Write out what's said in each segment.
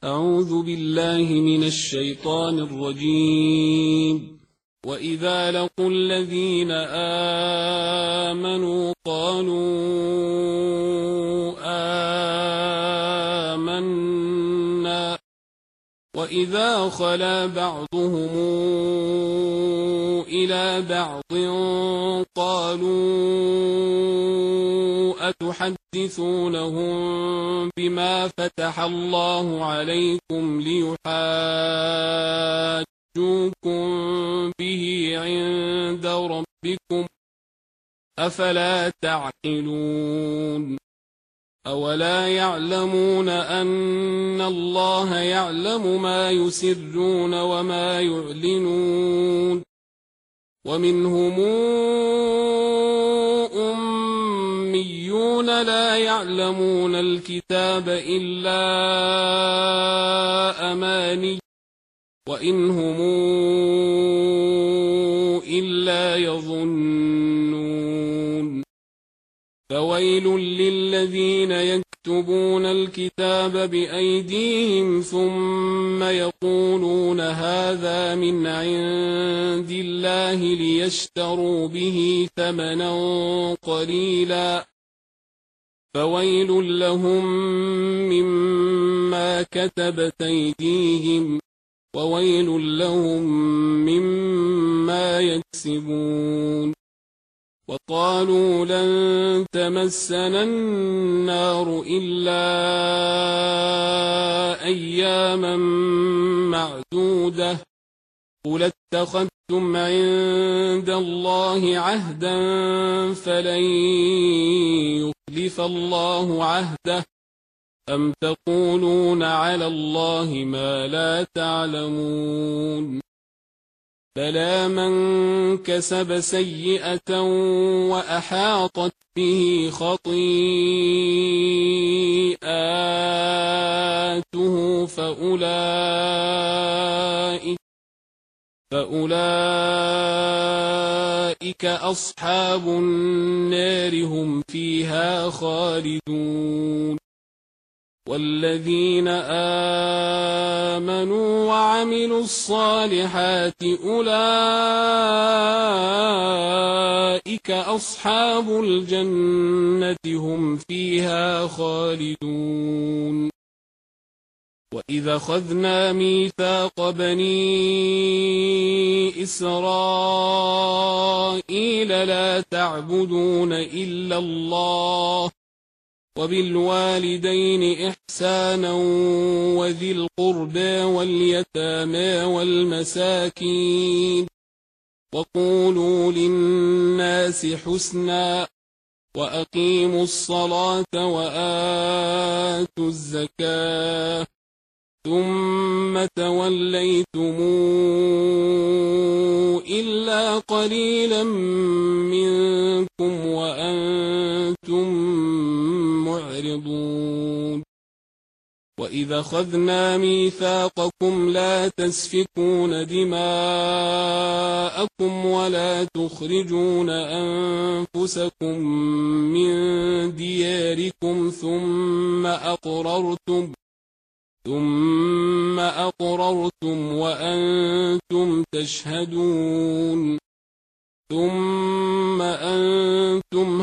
أعوذ بالله من الشيطان الرجيم. وإذا لقوا الذين آمنوا قالوا آمنا وإذا خلا بعضهم إلى بعض قالوا أتحدثونهم بما فتح الله عليكم ليحاجوكم به عند ربكم أفلا تعقلون أولا يعلمون أن الله يعلم ما يسرون وما يعلنون ومنهم أميون لا يعلمون الكتاب إلا أماني وإن هم إلا يظنون فويل للذين يكتبون الكتاب بأيديهم ثم يقولون هذا من عند الله ليشتروا به ثمنا قليلا فويل لهم مما كتبت أيديهم وويل لهم مما يكسبون وقالوا لن تمسنا النار إلا أياما معدودة قل اتخذتم عند الله عهدا فلن يخلف الله عهده أم تقولون على الله ما لا تعلمون بلى من كسب سيئة وأحاطت به خطيئاته فأولئك أصحاب النار هم فيها خالدون والذين آمنوا وعملوا الصالحات أولئك أصحاب الجنة هم فيها خالدون وإذا أخذنا ميثاق بني إسرائيل لا تعبدون إلا الله وبالوالدين إحسانا وذي القربى واليتامى والمساكين وقولوا للناس حسنا وأقيموا الصلاة وآتوا الزكاة ثم توليتم إلا قليلا منكم وأنتم معرضون وإذا أخذنا ميثاقكم لا تسفكون دماءكم ولا تخرجون أنفسكم من دياركم ثم أقررتم وأنتم تشهدون ثم أنتم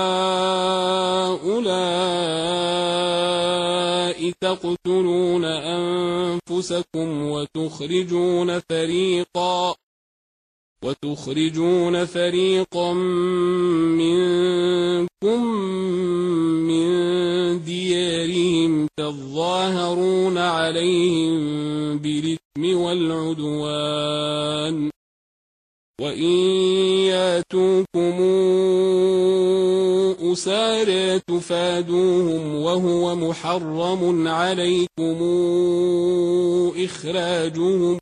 هؤلاء تقتلون أنفسكم وتخرجون فريقا منكم من ديارهم تظاهرون عليهم بالإثم والعدوان وإن ياتوكم أسارى تفادوهم وهو محرم عليكم إخراجهم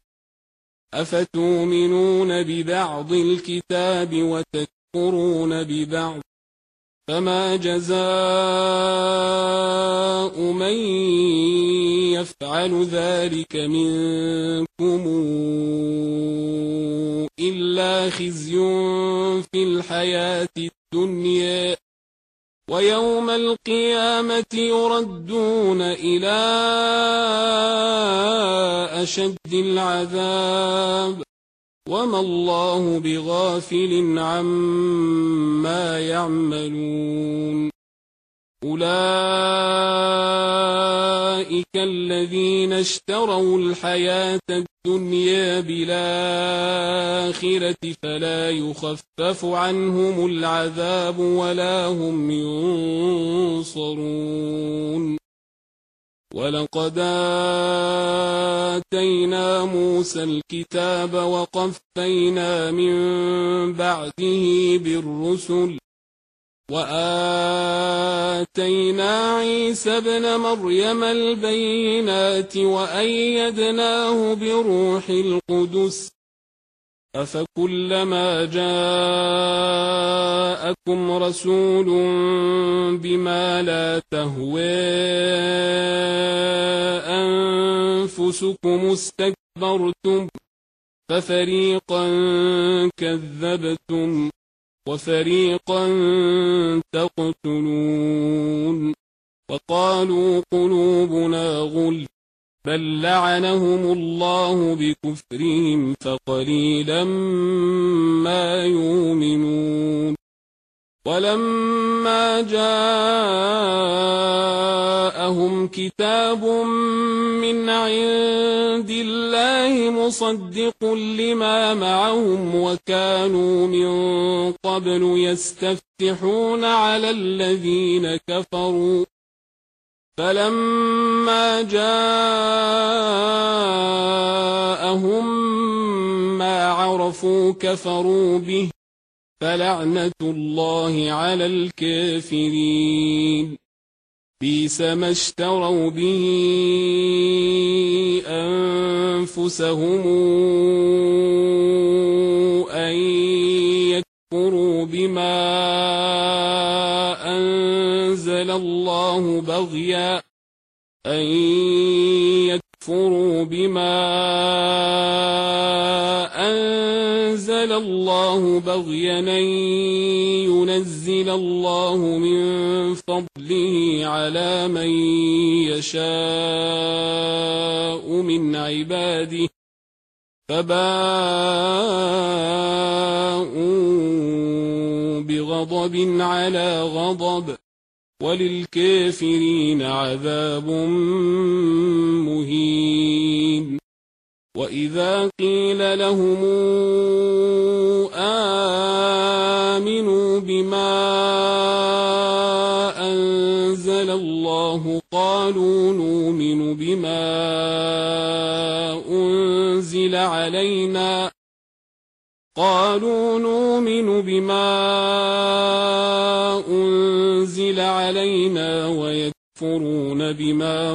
أفتؤمنون ببعض الكتاب وتكفرون ببعض فما جزاء من يفعل ذلك منكم إلا خزي في الحياة الدنيا ويوم القيامة يردون إلى أشد العذاب وما الله بغافل عما يعملون أولئك الذين اشتروا الحياة الدنيا بالآخرة فلا يخفف عنهم العذاب ولا هم ينصرون ولقد آتينا موسى الكتاب وقفينا من بعده بالرسل وآتينا عيسى ابن مريم البينات وأيدناه بروح القدس أفكلما جاءكم رسول بما لا تهوى أنفسكم استكبرتم ففريقا كذبتم وفريقا تقتلون وقالوا قلوبنا غلف بل لعنهم الله بكفرهم فقليلا ما يؤمنون ولما جاءهم كتاب من عند الله مصدق لما معهم وكانوا من قبل يستفتحون على الذين كفروا فلما جاءهم ما عرفوا كفروا به فلعنة الله على الكافرين بئس ما اشتروا به أنفسهم أن يكفروا بما أنزل الله بغيا أن ينزل الله من فضله على من يشاء من عباده فباءوا بغضب على غضب وللكافرين عذاب مهين وإذا قيل لهم آمنوا بما أنزل الله قالوا نؤمن بما أنزل علينا ويكفرون بما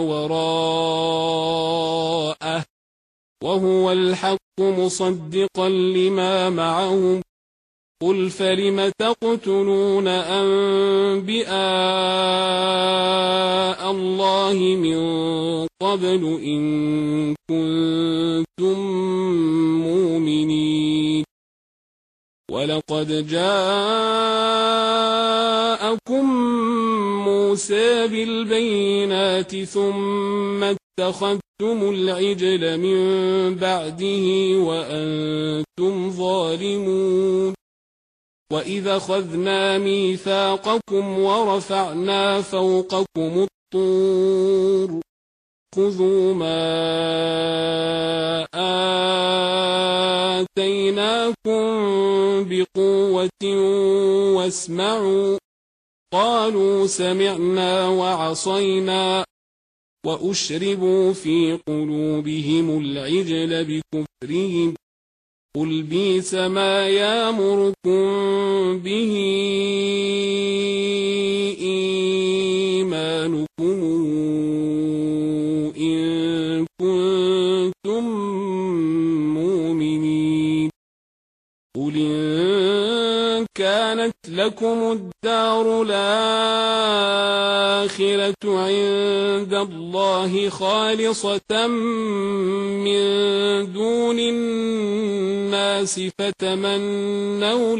وراءه وهو الحق مصدقا لما معهم قل فلم تقتلون أنبياء الله من قبل إن كنتم مؤمنين ولقد جاءكم موسى بالبينات ثم اتخذتم العجل من بعده وأنتم ظالمون وإذا أخذنا ميثاقكم ورفعنا فوقكم الطور خذوا ما آتيناكم بقوة واسمعوا قالوا سمعنا وعصينا وأشربوا في قلوبهم العجل بكفرهم قل بئس ما يأمركم به إيمانكم إن كنتم مؤمنين قل إن كانت لكم الدار الآخرة عند الله خالصة من دون الناس فتمنوا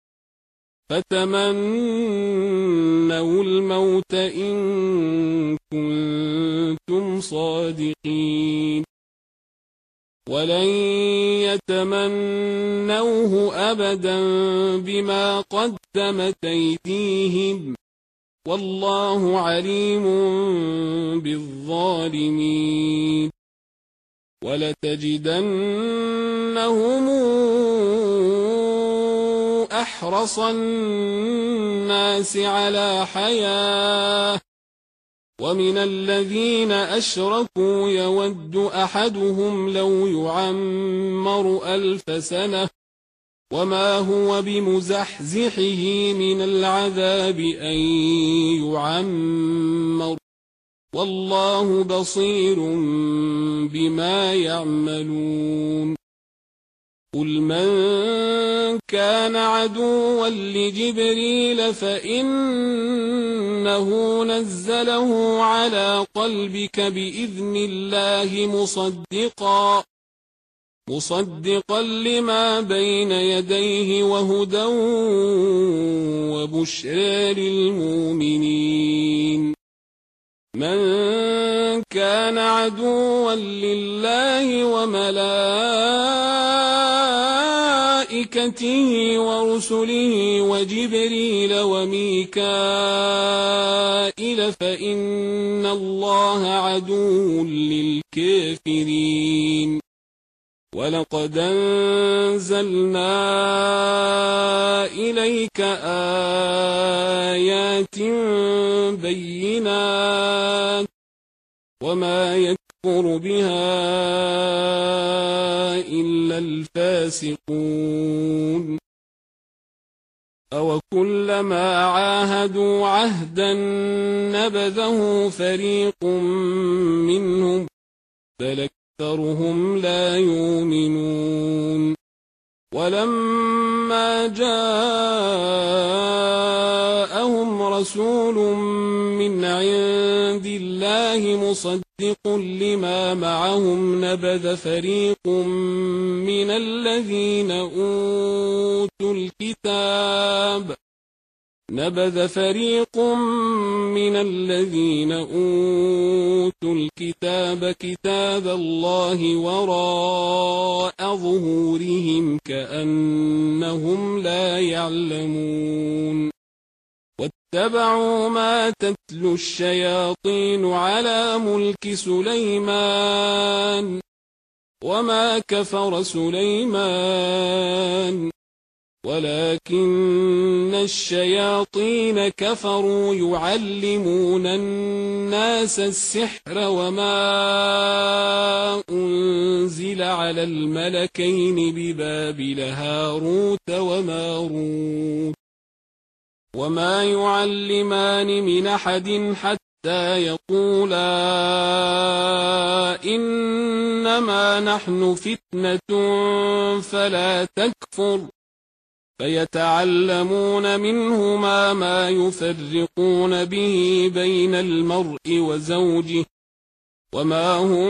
الموت إن كنتم صادقين ولن يتمنوه أبدا بما قدمت أيديهم والله عليم بالظالمين ولتجدنهم أحرص الناس على حياة ومن الذين أشركوا يود أحدهم لو يعمر 1000 سنة وما هو بمزحزحه من العذاب أن يعمر والله بصير بما يعملون قل من كان عدوا لجبريل فإنه نزله على قلبك بإذن الله مصدقا لما بين يديه وهدى وبشرى للمؤمنين من كان عدوا لله وملائكته ورسله وجبريل وميكائيل فإن الله عدو للكافرين ولقد أنزلنا إليك آيات بينات وما يكفر بها إلا الفاسقون أوكلما عاهدوا عهدا نبذه فريق منهم بل أكثرهم لا يؤمنون ولما جاءهم رسول من عند الله مصدق لما معهم نبذ فريق من الذين أوتوا الكتاب كتاب الله وراء ظهورهم كأنهم لا يعلمون واتبعوا ما تتلو الشياطين على ملك سليمان وما كفر سليمان ولكن الشياطين كفروا يعلمون الناس السحر وما أنزل على الملكين ببابل هاروت وماروت وما يعلمان من أحد حتى يقولا إنما نحن فتنة فلا تكفر فيتعلمون منهما ما يفرقون به بين المرء وزوجه وما هم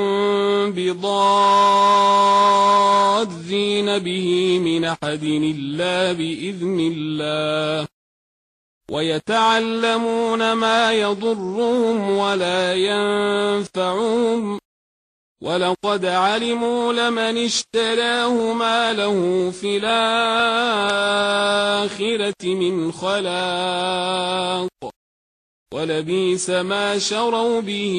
بضارين به من أحد إلا بإذن الله ويتعلمون ما يضرهم ولا ينفعهم ولقد علموا لمن اشتراه ما له في الآخرة من خلاق ولبئس ما شروا به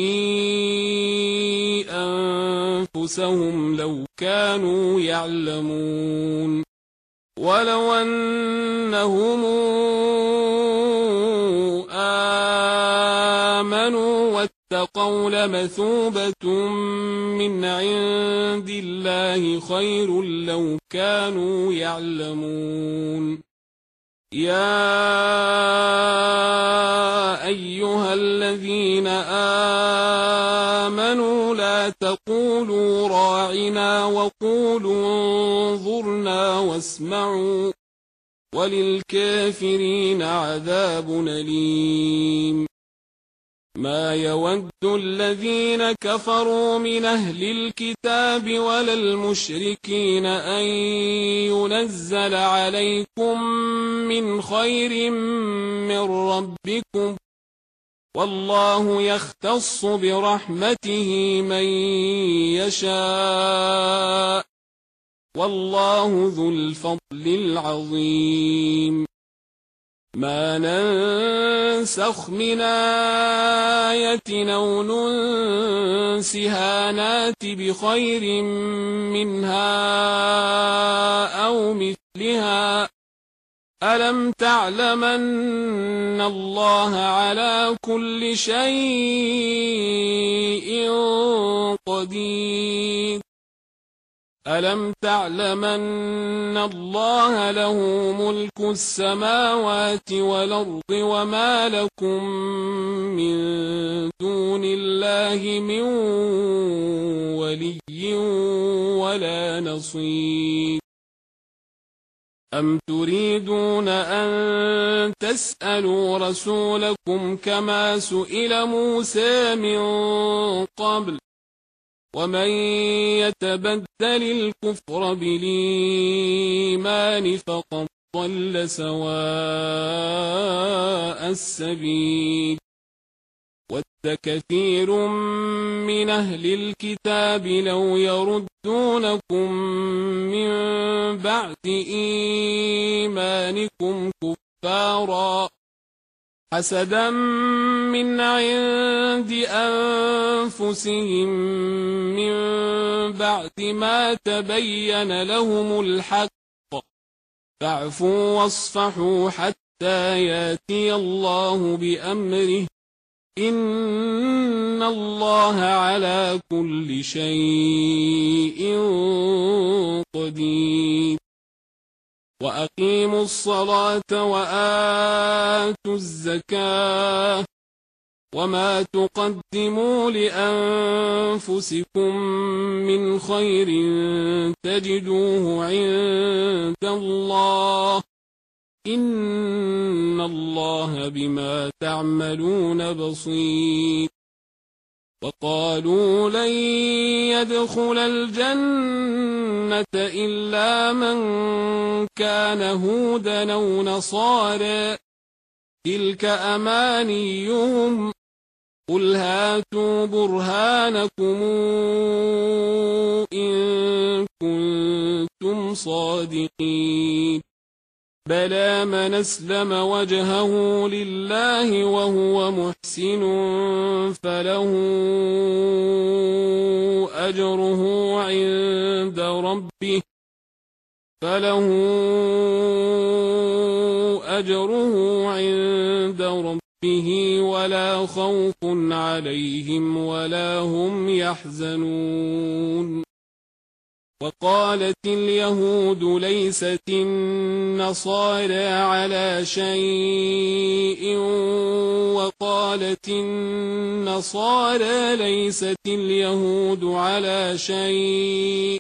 أنفسهم لو كانوا يعلمون ولو أنهم آمنوا واتقوا لمثوبة من عند الله خير لو كانوا يعلمون يا أيها الذين آمنوا لا تقولوا راعنا وقولوا انظرنا واسمعوا وللكافرين عذاب أليم ما يود الذين كفروا من أهل الكتاب ولا المشركين أن ينزل عليكم من خير من ربكم والله يختص برحمته من يشاء والله ذو الفضل العظيم ما ننسخ من آية أو ننسها نات بخير منها أو مثلها ألم تعلم أن الله على كل شيء قدير ألم تعلم أن الله له ملك السماوات والأرض وما لكم من دون الله من ولي ولا نصير أم تريدون أن تسألوا رسولكم كما سئل موسى من قبل ومن يتبدل الكفر بالإيمان فقد ضل سواء السبيل ود كثير من أهل الكتاب لو يردونكم من بعد إيمانكم كفارا حسدا من عند أنفسهم من بعد ما تبين لهم الحق فاعفوا واصفحوا حتى ياتي الله بأمره إن الله على كل شيء قدير وأقيموا الصلاة وآتوا الزكاة وما تقدموا لأنفسكم من خير تجدوه عند الله إن الله بما تعملون بصير وقالوا لن يدخل الجنة إلا من كان هودا أو نصارى تلك أمانيهم قل هاتوا برهانكم إن كنتم صادقين بلى من أسلم وجهه لله وهو محسن فله أجره عند ربه ولا خوف عليهم ولا هم يحزنون وقالت اليهود ليست النصارى على شيء وقالت النصارى ليست اليهود على شيء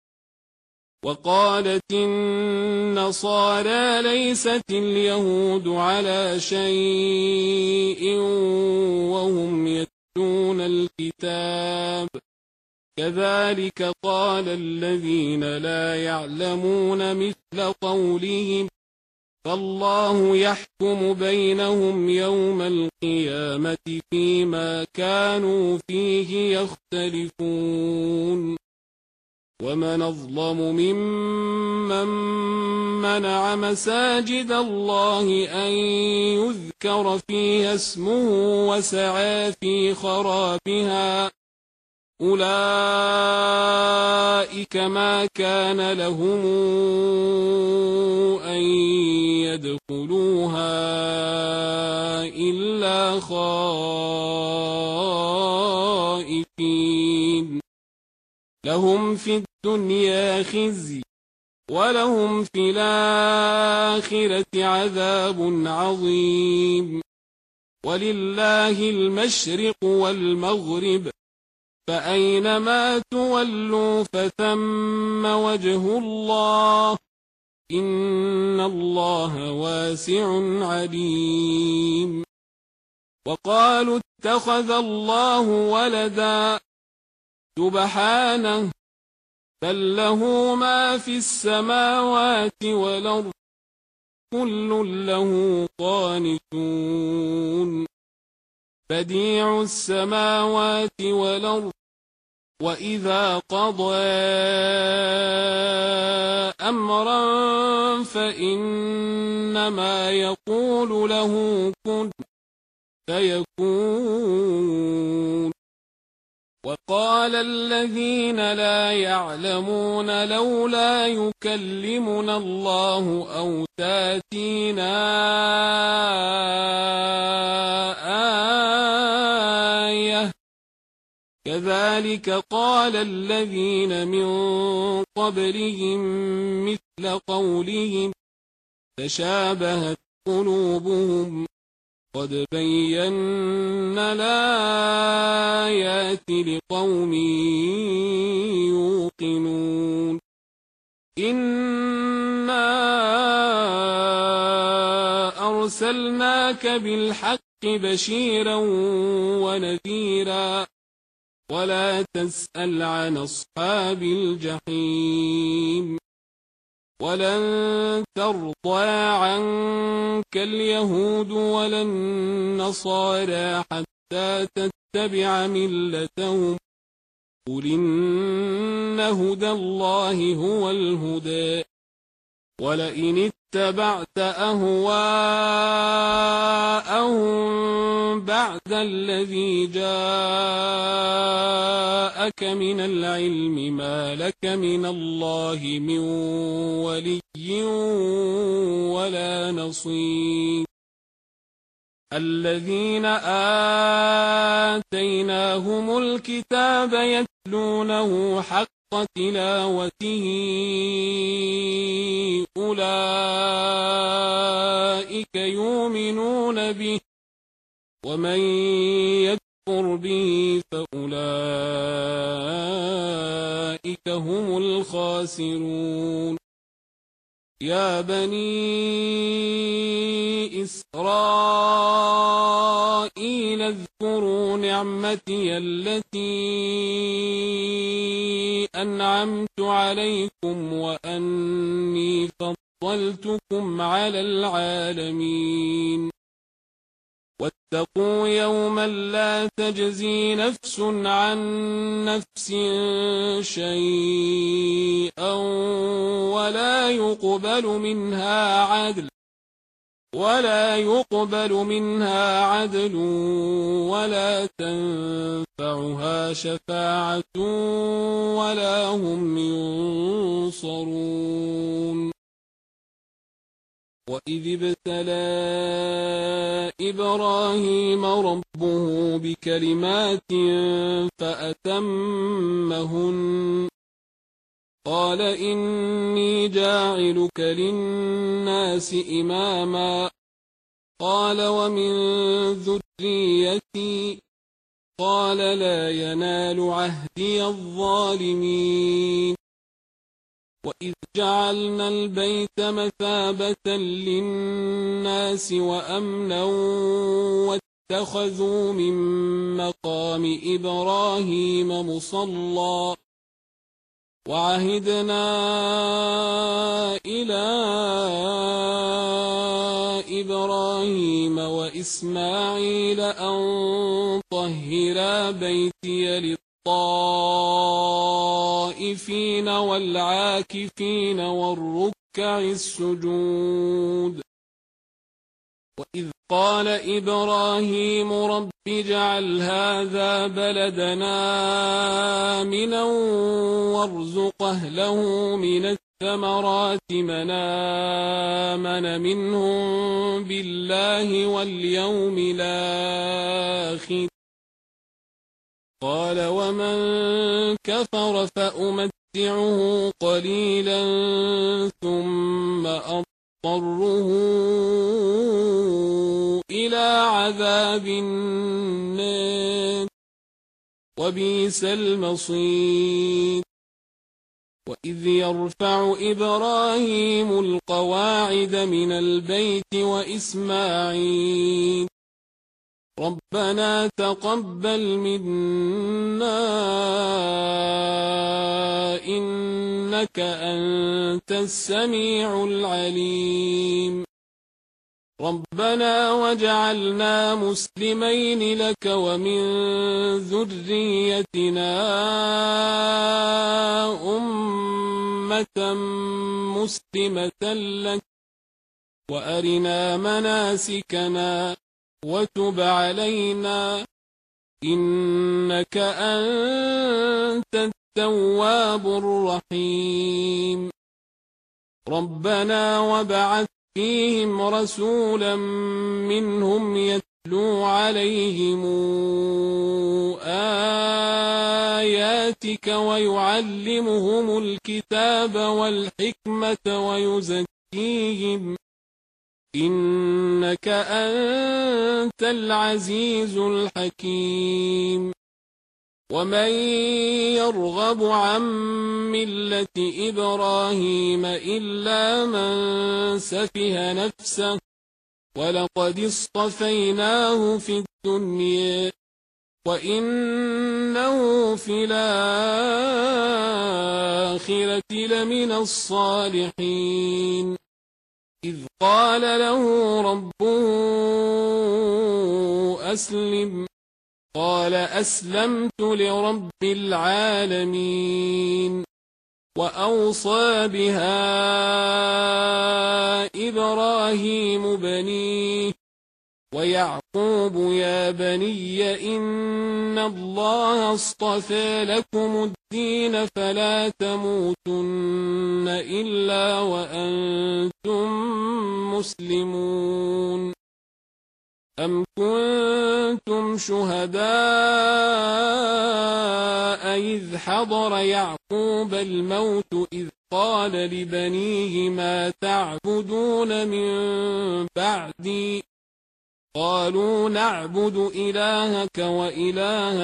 وقالت النصارى ليست اليهود على شيء وهم يتلون الكتاب كذلك قال الذين لا يعلمون مثل قولهم فالله يحكم بينهم يوم القيامة فيما كانوا فيه يختلفون ومن أظلم ممن منع مساجد الله أن يذكر فيها اسمه وسعى في خرابها أولئك ما كان لهم أن يدخلوها إلا خائفين لهم في الدنيا خزي ولهم في الآخرة عذاب عظيم ولله المشرق والمغرب فأينما تولوا فثم وجه الله إن الله واسع عليم وقالوا اتخذ الله ولدا سبحانه بل له ما في السماوات والأرض كل له قانتون بديع السماوات والأرض وإذا قضى أمرا فإنما يقول له كن فيكون. وقال الذين لا يعلمون لولا يكلمنا الله أو تأتينا آية كذلك قال الذين من قبلهم مثل قولهم تشابهت قلوبهم قد بينا الآيات لقوم يوقنون. إنا أرسلناك بالحق بشيرا ونذيرا ولا تسأل عن أصحاب الجحيم. ولن ترضى عنك اليهود ولا النصارى حتى تتبع ملتهم قل إن هدى الله هو الهدى ولئن اتبعت أهواءهم بعد الذي جاءك من العلم ما لك من الله من ولي ولا نصير. الذين آتيناهم الكتاب يتلونه حق تلاوته أولئك يؤمنون به ومن يكفر به فأولئك هم الخاسرون. يا بني إسرائيل اذكروا نعمتي التي أنعمت عليكم وأني فضلتكم على العالمين. واتقوا يوما لا تجزي نفس عن نفس شيئا ولا يقبل منها عدل ولا تنفعها شفاعة ولا هم ينصرون. وإذ ابتلى إبراهيم ربه بكلمات فأتمهن قال إني جاعلك للناس إماما قال ومن ذريتي قال لا ينال عهدي الظالمين. وإذ جعلنا البيت مثابة للناس وأمنا واتخذوا من مقام إبراهيم مصلى وعهدنا إلى إبراهيم وإسماعيل أن طهرا بيتي للطائفين والعاكفين والركع السجود. وإذ قال إبراهيم رب اجعل هذا بلدنا آمنا وارزق أهله من الثمرات من آمن منهم بالله واليوم الآخر قال ومن كفر فأمتعه قليلا ثم أضطره إلى عذاب النار وبئس المصير. وإذ يرفع إبراهيم القواعد من البيت وإسماعيل ربنا تقبل منا إنك أنت السميع العليم ربنا واجعلنا مسلمين لك ومن ذريتنا أمة مسلمة لك وأرنا مناسكنا وتب علينا إنك أنت التواب الرحيم ربنا وابعث فيهم رسولا منهم يتلو عليهم آياتك ويعلمهم الكتاب والحكمة ويزكيهم إنك أنت العزيز الحكيم ومن يرغب عن ملة إبراهيم إلا من سفه نفسه ولقد اصطفيناه في الدنيا وإنه في الآخرة لمن الصالحين إذ قال له ربه أسلم قال أسلمت لرب العالمين وأوصى بها إبراهيم بنيه ويعقوب يا بني إن الله اصطفى لكم الدين فلا تموتن إلا وأنتم مسلمون أم كنتم شهداء إذ حضر يعقوب الموت إذ قال لبنيه ما تعبدون من بعدي قالوا نعبد إلهك وإله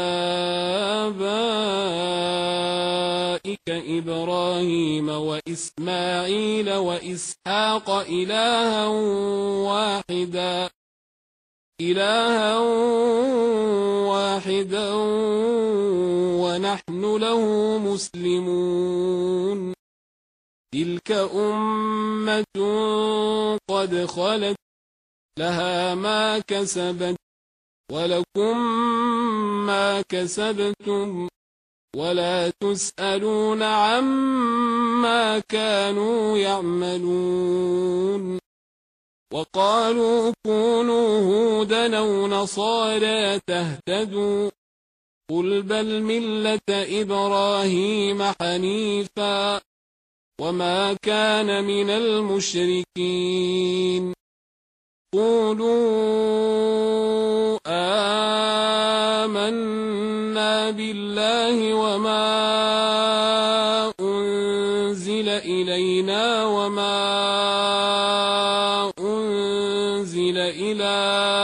آبائك إبراهيم وإسماعيل وإسحاق إلها واحدا ونحن له مسلمون تلك أمة قد خلت لها ما كسبت ولكم ما كسبتم ولا تسألون عما كانوا يعملون وقالوا كونوا هودا أو نصارى تهتدوا قل بل ملة إبراهيم حنيفا وما كان من المشركين قولوا آمنا بالله وما أنزل إلينا وما أنزل إلى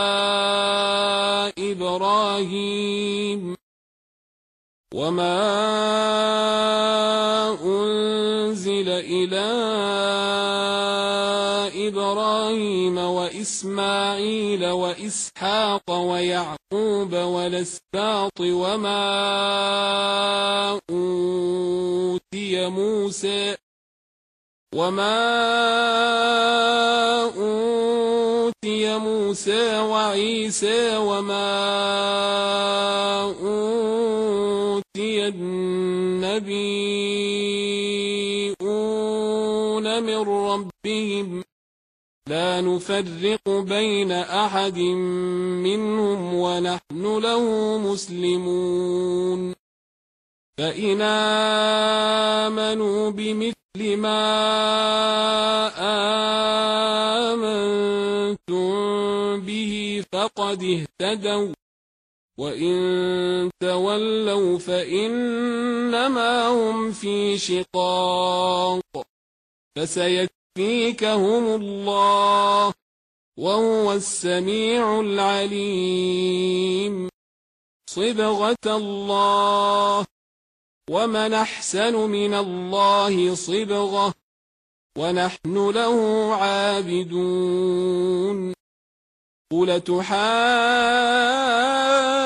إبراهيم وإسماعيل وإسحاق ويعقوب والأسباط وما أوتي موسى وعيسى وما أوتي النبيون من ربهم لا نفرق بين أحد منهم ونحن له مسلمون فإن آمنوا بمثل ما آمنتم به فقد اهتدوا وإن تولوا فإنما هم في شقاق فسيكفيكهم الله وهو السميع العليم صبغة الله ومن أحسن من الله صبغة ونحن له عابدون قل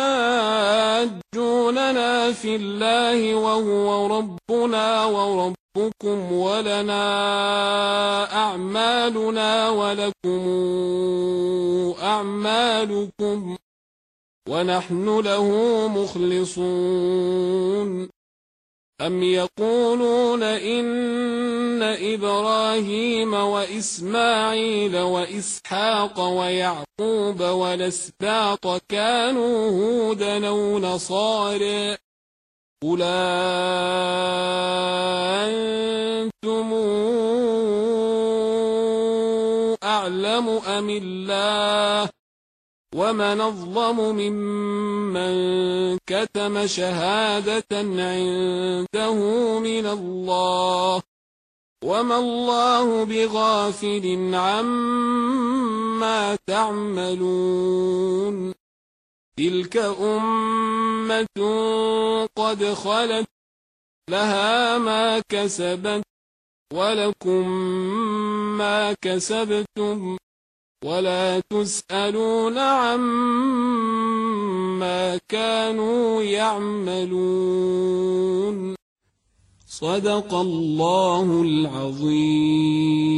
تحاجوننا في الله وهو ربنا وربكم ربكم ولنا أعمالنا ولكم أعمالكم ونحن له مخلصون أم يقولون إن إبراهيم وإسماعيل وإسحاق ويعقوب والأسباط كانوا هودا أو نصارى قل أنتم أعلم أم الله ومن أظلم ممن كتم شهادة عنده من الله وما الله بغافل عما تعملون تلك أمة قد خلت لها ما كسبت ولكم ما كسبتم ولا تسألون عما كانوا يعملون صدق الله العظيم.